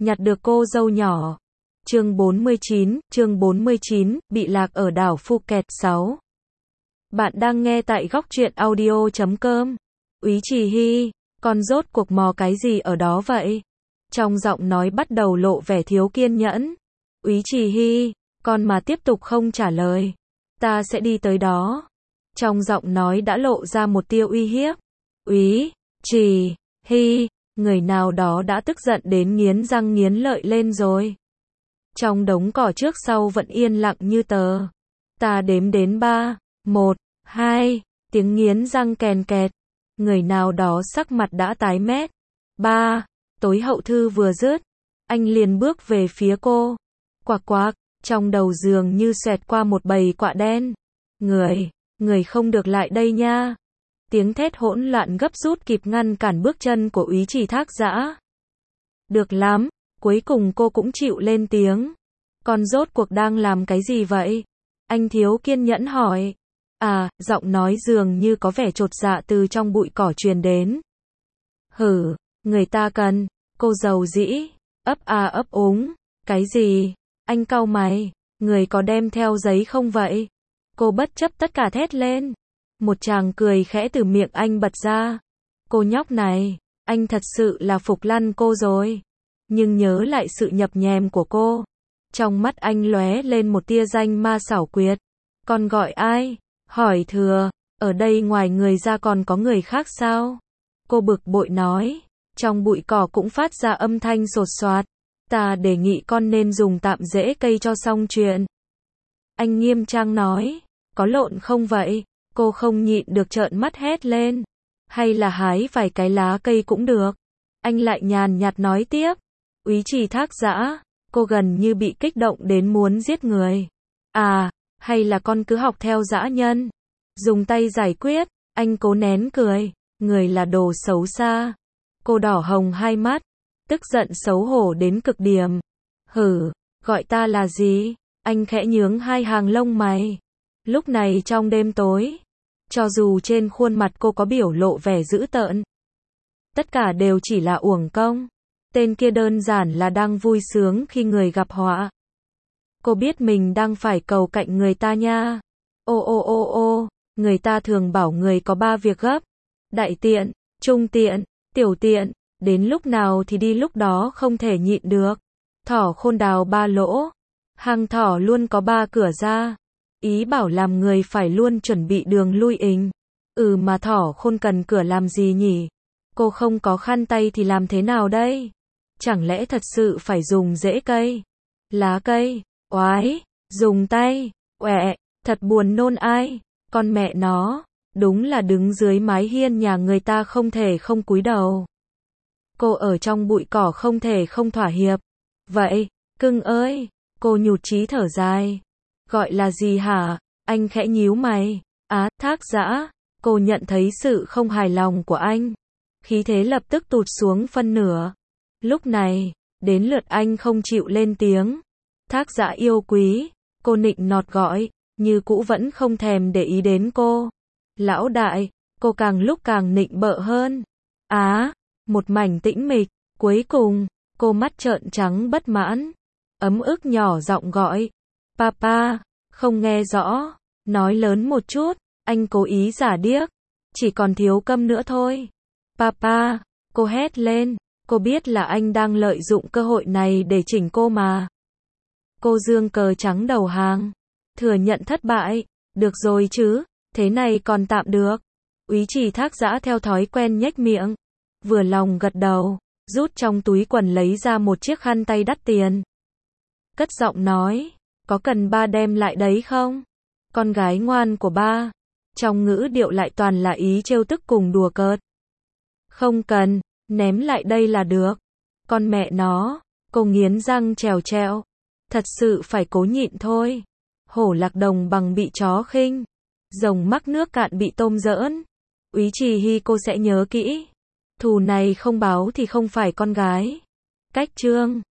nhặt được cô dâu nhỏ. Chương 49, bị lạc ở đảo Phuket 6. Bạn đang nghe tại góc truyện audio.com. Úy Trì Hy, con rốt cuộc mò cái gì ở đó vậy? Trong giọng nói bắt đầu lộ vẻ thiếu kiên nhẫn. Úy Trì Hy, con mà tiếp tục không trả lời, ta sẽ đi tới đó. Trong giọng nói đã lộ ra một tia uy hiếp. Úy Trì Hy, người nào đó đã tức giận đến nghiến răng nghiến lợi lên rồi. Trong đống cỏ trước sau vẫn yên lặng như tờ. Ta đếm đến 3, 1, 2, tiếng nghiến răng kèn kẹt. Người nào đó sắc mặt đã tái mét. 3, tối hậu thư vừa dứt, anh liền bước về phía cô. Quạc quạc, trong đầu giường như xẹt qua một bầy quạ đen. Người không được lại đây nha. Tiếng thét hỗn loạn gấp rút kịp ngăn cản bước chân của Úy Trì Thác Dã. Được lắm, cuối cùng cô cũng chịu lên tiếng. Con rốt cuộc đang làm cái gì vậy? Anh thiếu kiên nhẫn hỏi. À, giọng nói dường như có vẻ chột dạ từ trong bụi cỏ truyền đến. Hử, người ta cần, cô dầu dĩ, ấp úng. Cái gì? Anh cau mày, người có đem theo giấy không vậy? Cô bất chấp tất cả thét lên. Một tràng cười khẽ từ miệng anh bật ra. Cô nhóc này, anh thật sự là phục lăn cô rồi. Nhưng nhớ lại sự nhập nhèm của cô. Trong mắt anh lóe lên một tia danh ma xảo quyệt. Con gọi ai? Hỏi Thừa, ở đây ngoài người ra còn có người khác sao? Cô bực bội nói. Trong bụi cỏ cũng phát ra âm thanh sột soạt. Ta đề nghị con nên dùng tạm rễ cây cho xong chuyện. Anh nghiêm trang nói. Có lộn không vậy? Cô không nhịn được trợn mắt hét lên. Hay là hái vài cái lá cây cũng được. Anh lại nhàn nhạt nói tiếp. Úy Trì Thác Dã, cô gần như bị kích động đến muốn giết người. À, hay là con cứ học theo dã nhân. Dùng tay giải quyết, anh cố nén cười. Người là đồ xấu xa. Cô đỏ hồng hai mắt. Tức giận xấu hổ đến cực điểm. Hử, gọi ta là gì? Anh khẽ nhướng hai hàng lông mày. Lúc này trong đêm tối, cho dù trên khuôn mặt cô có biểu lộ vẻ dữ tợn, tất cả đều chỉ là uổng công. Tên kia đơn giản là đang vui sướng khi người gặp họa. Cô biết mình đang phải cầu cạnh người ta nha. Ô, người ta thường bảo người có 3 việc gấp. Đại tiện, trung tiện, tiểu tiện. Đến lúc nào thì đi lúc đó không thể nhịn được. Thỏ khôn đào 3 lỗ. Hang thỏ luôn có 3 cửa ra. Ý bảo làm người phải luôn chuẩn bị đường lui ình. Mà thỏ khôn cần cửa làm gì nhỉ? Cô không có khăn tay thì làm thế nào đây? Chẳng lẽ thật sự phải dùng rễ cây? Lá cây? Oái, dùng tay? Uẹ, thật buồn nôn ai? Con mẹ nó, đúng là đứng dưới mái hiên nhà người ta không thể không cúi đầu. Cô ở trong bụi cỏ không thể không thỏa hiệp. Vậy, cưng ơi, cô nhụt chí thở dài. Gọi là gì hả? Anh khẽ nhíu mày. Á, Thác Dã, cô nhận thấy sự không hài lòng của anh. Khí thế lập tức tụt xuống phân nửa. Lúc này, đến lượt anh không chịu lên tiếng. Thác Dã yêu quý, cô nịnh nọt gọi, như cũ vẫn không thèm để ý đến cô. Lão đại, cô càng lúc càng nịnh bợ hơn. Á, một mảnh tĩnh mịch, cuối cùng, cô mắt trợn trắng bất mãn. Ấm ức nhỏ giọng gọi. Papa, không nghe rõ, nói lớn một chút, anh cố ý giả điếc, chỉ còn thiếu câm nữa thôi. Papa, cô hét lên, cô biết là anh đang lợi dụng cơ hội này để chỉnh cô mà. Cô giương cờ trắng đầu hàng, thừa nhận thất bại, được rồi chứ, thế này còn tạm được. Úy Trì Thác Dã theo thói quen nhếch miệng, vừa lòng gật đầu, rút trong túi quần lấy ra một chiếc khăn tay đắt tiền. Cất giọng nói. Có cần ba đem lại đấy không? Con gái ngoan của ba. Trong ngữ điệu lại toàn là ý trêu tức cùng đùa cợt. Không cần, ném lại đây là được. Con mẹ nó, cô nghiến răng trèo trẹo. Thật sự phải cố nhịn thôi. Hổ lạc đồng bằng bị chó khinh. Rồng mắc nước cạn bị tôm giỡn. Úy Trì Hy cô sẽ nhớ kỹ. Thù này không báo thì không phải con gái. Cách chương